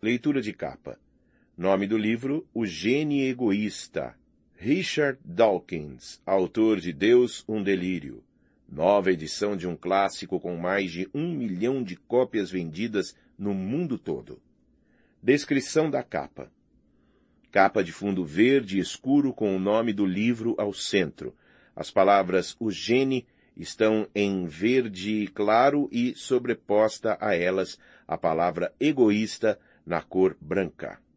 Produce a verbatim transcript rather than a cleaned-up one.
Leitura de capa. Nome do livro, O Gene Egoísta. Richard Dawkins, autor de Deus, um Delírio. Nova edição de um clássico com mais de um milhão de cópias vendidas no mundo todo. Descrição da capa. Capa de fundo verde escuro com o nome do livro ao centro. As palavras O Gene estão em verde claro e sobreposta a elas a palavra egoísta na cor branca.